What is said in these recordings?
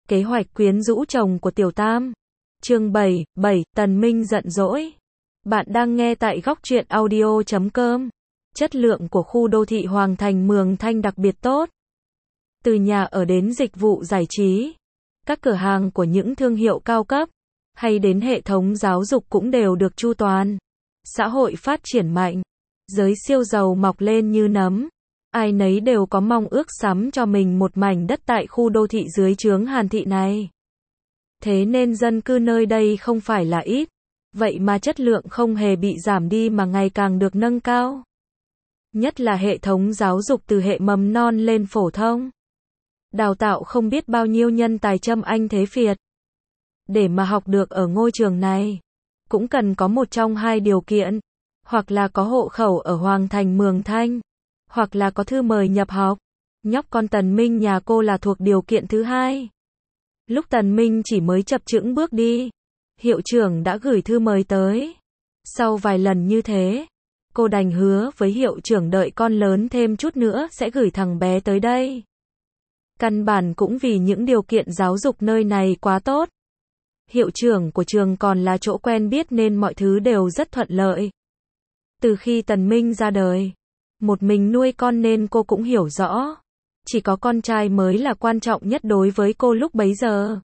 Kế hoạch quyến rũ chồng của Tiểu Tam. Chương 7, Tần Minh giận dỗi. Bạn đang nghe tại góc truyện audio.com. Chất lượng của khu đô thị Hoàng Thành Mường Thanh đặc biệt tốt. Từ nhà ở đến dịch vụ giải trí, các cửa hàng của những thương hiệu cao cấp, hay đến hệ thống giáo dục cũng đều được chu toàn. Xã hội phát triển mạnh, giới siêu giàu mọc lên như nấm. Ai nấy đều có mong ước sắm cho mình một mảnh đất tại khu đô thị dưới trướng Hàn Thị này. Thế nên dân cư nơi đây không phải là ít, vậy mà chất lượng không hề bị giảm đi mà ngày càng được nâng cao. Nhất là hệ thống giáo dục từ hệ mầm non lên phổ thông. Đào tạo không biết bao nhiêu nhân tài châm anh thế Việt. Để mà học được ở ngôi trường này, cũng cần có một trong hai điều kiện, hoặc là có hộ khẩu ở Hoàng Thành Mường Thanh, hoặc là có thư mời nhập học. Nhóc con Tần Minh nhà cô là thuộc điều kiện thứ hai. Lúc Tần Minh chỉ mới chập chững bước đi, hiệu trưởng đã gửi thư mời tới. Sau vài lần như thế, cô đành hứa với hiệu trưởng đợi con lớn thêm chút nữa sẽ gửi thằng bé tới đây. Căn bản cũng vì những điều kiện giáo dục nơi này quá tốt. Hiệu trưởng của trường còn là chỗ quen biết nên mọi thứ đều rất thuận lợi. Từ khi Tần Minh ra đời, một mình nuôi con nên cô cũng hiểu rõ. Chỉ có con trai mới là quan trọng nhất đối với cô lúc bấy giờ.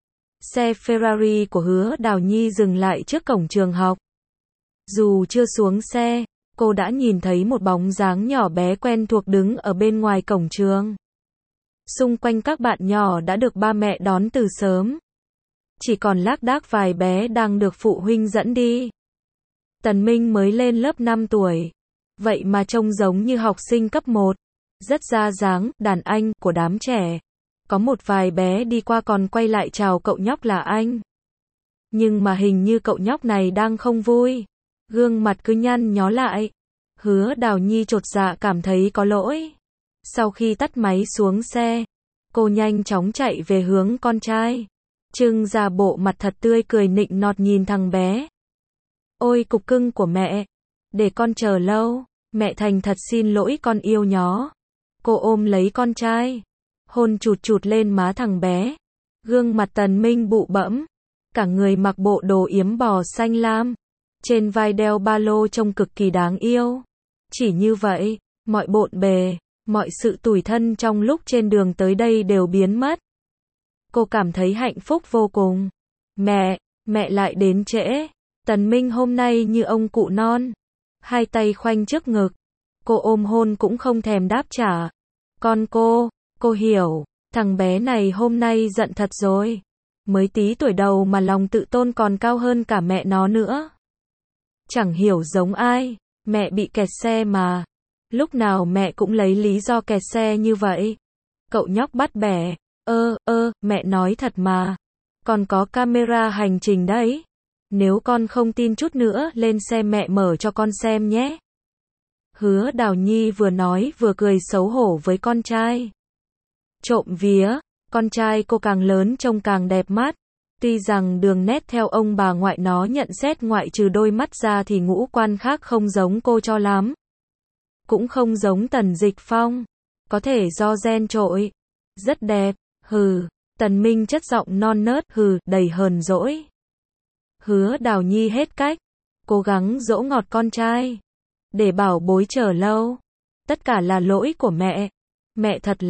Xe Ferrari của Hứa Đào Nhi dừng lại trước cổng trường học. Dù chưa xuống xe, cô đã nhìn thấy một bóng dáng nhỏ bé quen thuộc đứng ở bên ngoài cổng trường. Xung quanh các bạn nhỏ đã được ba mẹ đón từ sớm. Chỉ còn lác đác vài bé đang được phụ huynh dẫn đi. Tần Minh mới lên lớp 5 tuổi. Vậy mà trông giống như học sinh cấp 1. Rất ra dáng, đàn anh của đám trẻ. Có một vài bé đi qua còn quay lại chào cậu nhóc là anh. Nhưng mà hình như cậu nhóc này đang không vui. Gương mặt cứ nhăn nhó lại. Hứa Đào Nhi chột dạ cảm thấy có lỗi. Sau khi tắt máy xuống xe, cô nhanh chóng chạy về hướng con trai. Trưng ra bộ mặt thật tươi cười nịnh nọt nhìn thằng bé. Ôi cục cưng của mẹ, để con chờ lâu, mẹ thành thật xin lỗi con yêu nhó. Cô ôm lấy con trai, hôn chụt chụt lên má thằng bé. Gương mặt Tần Minh bụ bẫm, cả người mặc bộ đồ yếm bò xanh lam, trên vai đeo ba lô trông cực kỳ đáng yêu. Chỉ như vậy, mọi bộn bề, mọi sự tủi thân trong lúc trên đường tới đây đều biến mất. Cô cảm thấy hạnh phúc vô cùng. Mẹ lại đến trễ. Tần Minh hôm nay như ông cụ non, hai tay khoanh trước ngực. Cô ôm hôn cũng không thèm đáp trả. Con cô hiểu, thằng bé này hôm nay giận thật rồi. Mới tí tuổi đầu mà lòng tự tôn còn cao hơn cả mẹ nó nữa. Chẳng hiểu giống ai, mẹ bị kẹt xe mà. Lúc nào mẹ cũng lấy lý do kẹt xe như vậy. Cậu nhóc bắt bẻ. Mẹ nói thật mà. Còn có camera hành trình đấy. Nếu con không tin chút nữa lên xe mẹ mở cho con xem nhé. Hứa Đào Nhi vừa nói vừa cười xấu hổ với con trai. Trộm vía, con trai cô càng lớn trông càng đẹp mắt. Tuy rằng đường nét theo ông bà ngoại nó nhận xét ngoại trừ đôi mắt ra thì ngũ quan khác không giống cô cho lắm. Cũng không giống Tần Dịch Phong. Có thể do gen trội. Rất đẹp. Tần Minh chất giọng non nớt đầy hờn dỗi. Hứa Đào Nhi hết cách, cố gắng dỗ ngọt con trai. Để bảo bối chờ lâu. Tất cả là lỗi của mẹ. Mẹ thật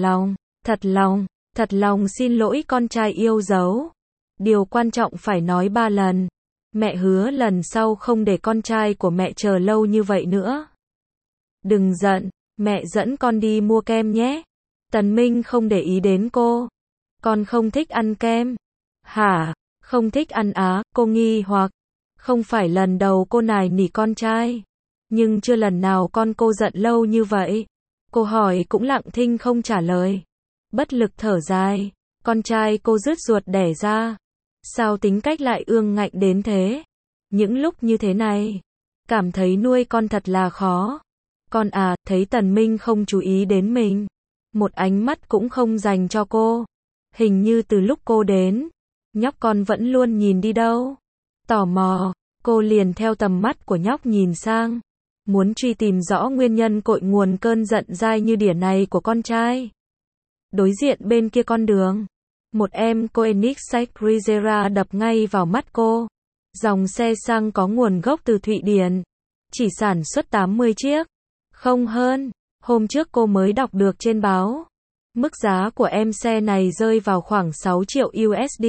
lòng xin lỗi con trai yêu dấu. Điều quan trọng phải nói 3 lần. Mẹ hứa lần sau không để con trai của mẹ chờ lâu như vậy nữa. Đừng giận, mẹ dẫn con đi mua kem nhé. Tần Minh không để ý đến cô. Con không thích ăn kem. Hả? Không thích ăn á? Cô nghi hoặc. Không phải lần đầu cô nài nỉ con trai. Nhưng chưa lần nào con cô giận lâu như vậy. Cô hỏi cũng lặng thinh không trả lời. Bất lực thở dài. Con trai cô rứt ruột đẻ ra. Sao tính cách lại ương ngạnh đến thế? Những lúc như thế này, cảm thấy nuôi con thật là khó. Con à, thấy Tần Minh không chú ý đến mình. Một ánh mắt cũng không dành cho cô. Hình như từ lúc cô đến, nhóc con vẫn luôn nhìn đi đâu. Tò mò, cô liền theo tầm mắt của nhóc nhìn sang. Muốn truy tìm rõ nguyên nhân cội nguồn cơn giận dai như đỉa này của con trai. Đối diện bên kia con đường, Một em Koenigsegg Rizera đập ngay vào mắt cô. Dòng xe xăng có nguồn gốc từ Thụy Điển. Chỉ sản xuất 80 chiếc. Không hơn. Hôm trước cô mới đọc được trên báo. Mức giá của em xe này rơi vào khoảng 6 triệu USD.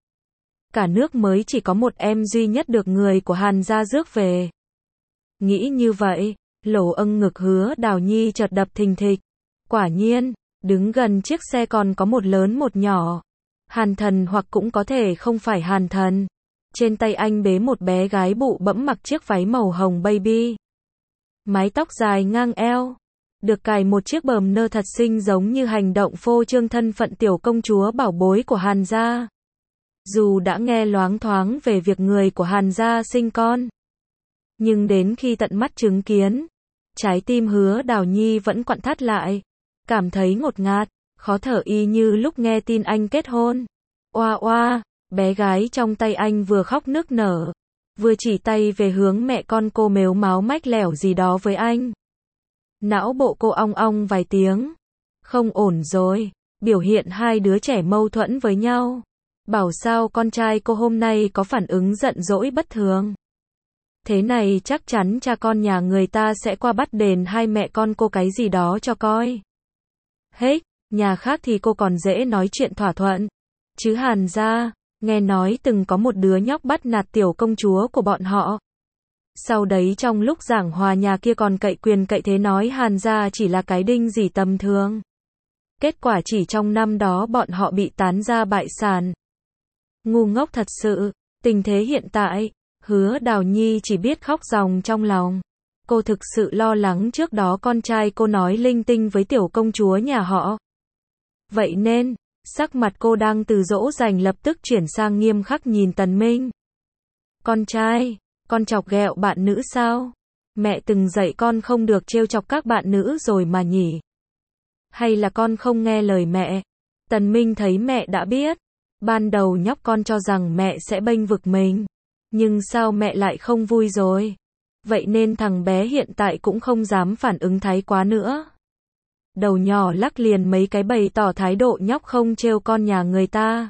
Cả nước mới chỉ có một em duy nhất được người của Hàn gia rước về. Nghĩ như vậy, lỗ âng ngực Hứa Đào Nhi chợt đập thình thịch. Quả nhiên, đứng gần chiếc xe còn có một lớn một nhỏ. Hàn Thần hoặc cũng có thể không phải Hàn Thần. Trên tay anh bế một bé gái bụ bẫm mặc chiếc váy màu hồng baby. Mái tóc dài ngang eo. Được cài một chiếc bờm nơ thật xinh giống như hành động phô trương thân phận tiểu công chúa bảo bối của Hàn gia. Dù đã nghe loáng thoáng về việc người của Hàn gia sinh con, nhưng đến khi tận mắt chứng kiến, trái tim Hứa Đào Nhi vẫn quặn thắt lại. Cảm thấy ngột ngạt, khó thở y như lúc nghe tin anh kết hôn. Oa oa, bé gái trong tay anh vừa khóc nức nở, vừa chỉ tay về hướng mẹ con cô mếu máo mách lẻo gì đó với anh. Não bộ cô ong ong vài tiếng. Không ổn rồi, biểu hiện hai đứa trẻ mâu thuẫn với nhau. Bảo sao con trai cô hôm nay có phản ứng giận dỗi bất thường. Thế này chắc chắn cha con nhà người ta sẽ qua bắt đền hai mẹ con cô cái gì đó cho coi. Hết, nhà khác thì cô còn dễ nói chuyện thỏa thuận. Chứ Hàn gia, nghe nói từng có một đứa nhóc bắt nạt tiểu công chúa của bọn họ. Sau đấy trong lúc giảng hòa nhà kia còn cậy quyền cậy thế nói Hàn gia chỉ là cái đinh gì tầm thường. Kết quả chỉ trong năm đó bọn họ bị tán ra bại sản. Ngu ngốc thật sự, tình thế hiện tại, Hứa Đào Nhi chỉ biết khóc ròng trong lòng. Cô thực sự lo lắng trước đó con trai cô nói linh tinh với tiểu công chúa nhà họ. Vậy nên, sắc mặt cô đang từ dỗ dành lập tức chuyển sang nghiêm khắc nhìn Tần Minh. Con trai, con chọc ghẹo bạn nữ sao? Mẹ từng dạy con không được trêu chọc các bạn nữ rồi mà nhỉ? Hay là con không nghe lời mẹ? Tần Minh thấy mẹ đã biết. Ban đầu nhóc con cho rằng mẹ sẽ bênh vực mình. Nhưng sao mẹ lại không vui rồi? Vậy nên thằng bé hiện tại cũng không dám phản ứng thái quá nữa. Đầu nhỏ lắc liền mấy cái bày tỏ thái độ nhóc không trêu con nhà người ta.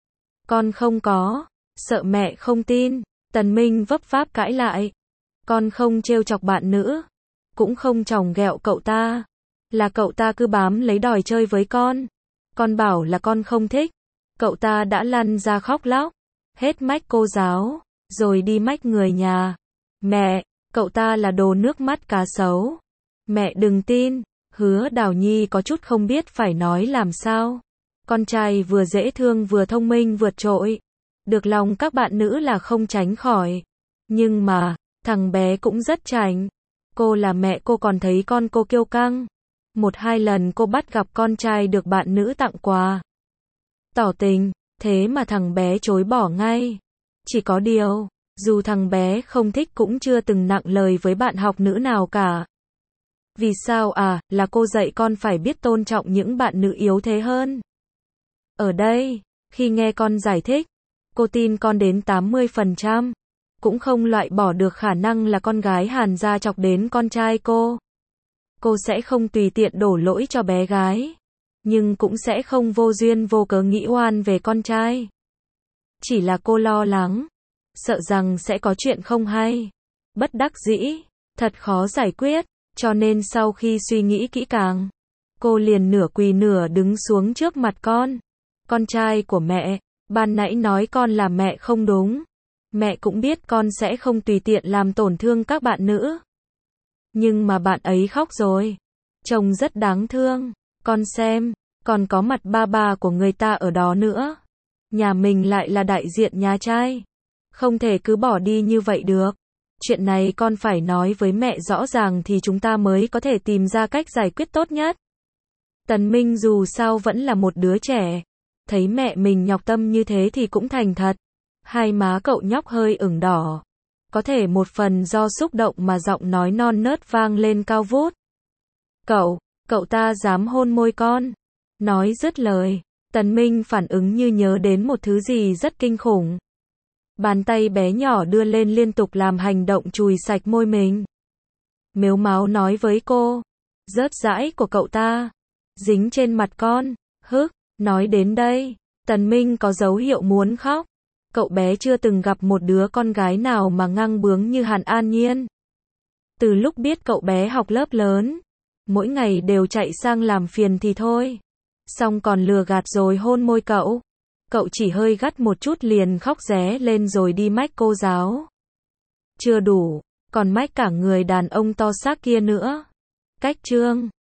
Con không có, sợ mẹ không tin. Tần Minh vấp váp cãi lại. Con không trêu chọc bạn nữ, cũng không chòng ghẹo cậu ta. Là cậu ta cứ bám lấy đòi chơi với con. Con bảo là con không thích. Cậu ta đã lăn ra khóc lóc. Hết mách cô giáo, rồi đi mách người nhà. Mẹ, cậu ta là đồ nước mắt cá sấu. Mẹ đừng tin. Hứa Đào Nhi có chút không biết phải nói làm sao. Con trai vừa dễ thương vừa thông minh vượt trội. Được lòng các bạn nữ là không tránh khỏi. Nhưng mà, thằng bé cũng rất chảnh. Cô là mẹ cô còn thấy con cô kiêu căng. Một hai lần cô bắt gặp con trai được bạn nữ tặng quà. Tỏ tình, thế mà thằng bé chối bỏ ngay. Chỉ có điều, dù thằng bé không thích cũng chưa từng nặng lời với bạn học nữ nào cả. Vì sao à, là cô dạy con phải biết tôn trọng những bạn nữ yếu thế hơn. Ở đây, khi nghe con giải thích, cô tin con đến 80%. Cũng không loại bỏ được khả năng là con gái Hàn gia chọc đến con trai cô. Cô sẽ không tùy tiện đổ lỗi cho bé gái. Nhưng cũng sẽ không vô duyên vô cớ nghĩ oan về con trai. Chỉ là cô lo lắng. Sợ rằng sẽ có chuyện không hay. Bất đắc dĩ. Thật khó giải quyết. Cho nên sau khi suy nghĩ kỹ càng, cô liền nửa quỳ nửa đứng xuống trước mặt con. Con trai của mẹ, ban nãy nói con là mẹ không đúng. Mẹ cũng biết con sẽ không tùy tiện làm tổn thương các bạn nữ. Nhưng mà bạn ấy khóc rồi. Trông rất đáng thương. Con xem, còn có mặt ba ba của người ta ở đó nữa. Nhà mình lại là đại diện nhà trai. Không thể cứ bỏ đi như vậy được. Chuyện này con phải nói với mẹ rõ ràng thì chúng ta mới có thể tìm ra cách giải quyết tốt nhất. Tần Minh dù sao vẫn là một đứa trẻ. Thấy mẹ mình nhọc tâm như thế thì cũng thành thật. Hai má cậu nhóc hơi ửng đỏ. Có thể một phần do xúc động mà giọng nói non nớt vang lên cao vút. Cậu ta dám hôn môi con. Nói dứt lời, Tần Minh phản ứng như nhớ đến một thứ gì rất kinh khủng. Bàn tay bé nhỏ đưa lên liên tục làm hành động chùi sạch môi mình. Mếu máo nói với cô. Rớt rãi của cậu ta dính trên mặt con. Hức, nói đến đây, Tần Minh có dấu hiệu muốn khóc. Cậu bé chưa từng gặp một đứa con gái nào mà ngang bướng như Hàn An Nhiên. Từ lúc biết cậu bé học lớp lớn, mỗi ngày đều chạy sang làm phiền thì thôi. Xong còn lừa gạt rồi hôn môi cậu. Cậu chỉ hơi gắt một chút liền khóc ré lên rồi đi mách cô giáo. Chưa đủ, còn mách cả người đàn ông to xác kia nữa. Cách chương